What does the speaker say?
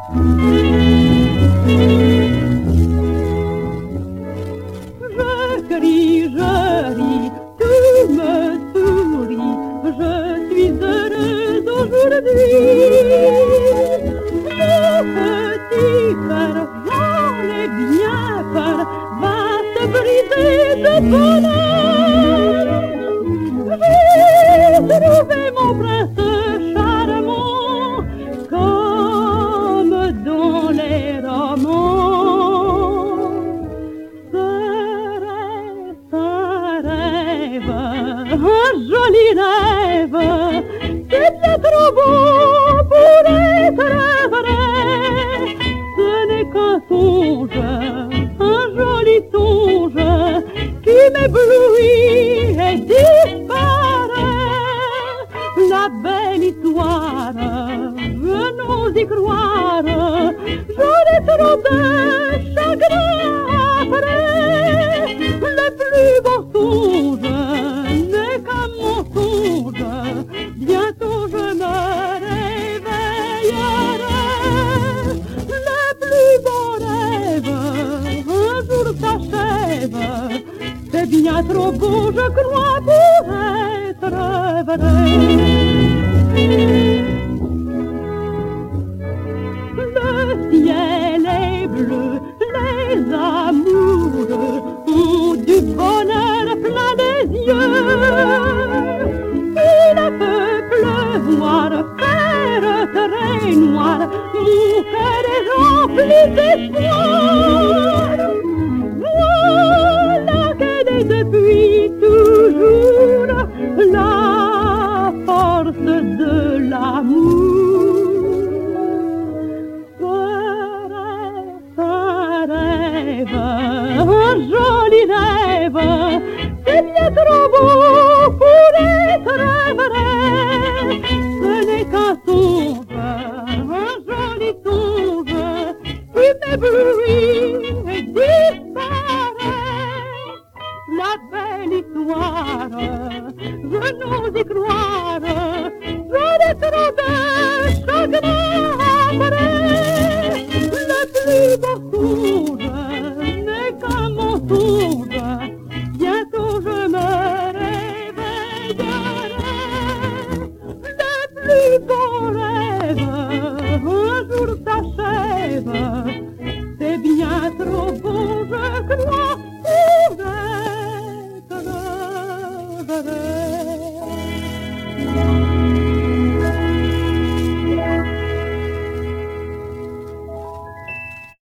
Je ris, tu me souris, je suis heureuse aujourd'hui. Le petit cœur, j'en ai bien peur, va se briser de bonheur. J'ai trouvé mon prince charmant, comme dans les romans. Un joli rêve, c'est bien trop beau pour être vrai. Ce n'est qu'un songe, un joli songe qui m'éblouit et disparaît. La belle histoire, je n'ose y croire, j'en ai trop de chagrin après. Le plus beau songe n'est qu'un mensonge, bientôt je me réveillerai. Le plus beau rêve, un jour s'achève, c'est bien trop beau, je crois, pour être vrai. Le ciel est bleu, les amoureux ont du bonheur plein les yeux. Il peut pleuvoir, faire très noir, mon cœur est rempli d'espoir. Voilà qu'elle est depuis toujours la force de l'amour. Un joli rêve, c'est bien trop beau pour être vrai. Ce n'est qu'un songe, un joli songe qui m'éblouit et disparaît. La belle histoire, je n'ose y croire, j'en ai trop de chagrin après. Le plus beau songe n'est qu'un mensonge, bientôt je me réveillerai. Le plus beau rêve, un jour s'achève, c'est bien trop beau, je crois, pour être vrai.